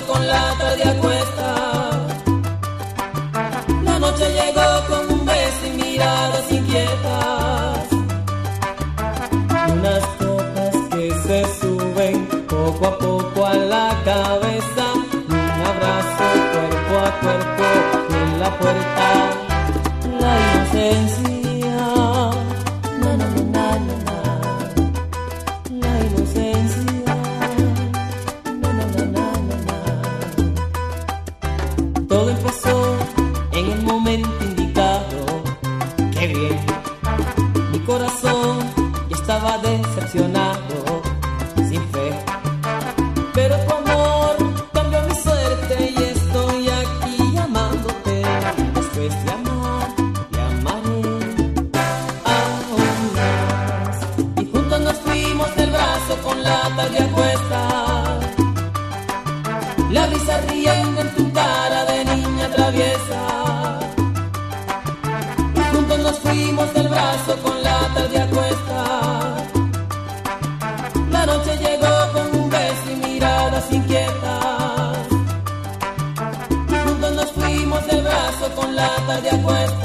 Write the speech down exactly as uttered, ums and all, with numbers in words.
brazo con la tarde a cuesta. La noche llegó con un beso y miradas inquietas. Unas copas que se suben poco a poco a la cabeza. Un abrazo cuerpo a cuerpo y en la puerta la inocencia. Na, na, na, na, na, na. La inocencia. Na, na, na, na, na, na. Todo empezó en el momento indicado. ¡Qué bien! Mi corazón ya estaba decepcionado, sin fe. Pero tu amor cambió mi suerte y estoy aquí llamándote. Después de amar, te amaré aún más. Y juntos nos fuimos del brazo con la tarde a cuesta. La brisa riendo en tu cara de niña traviesa. Y juntos nos fuimos del brazo con la tarde a cuesta. La noche llegó con un beso y miradas inquietas. Y juntos nos fuimos del brazo con la tarde a cuesta.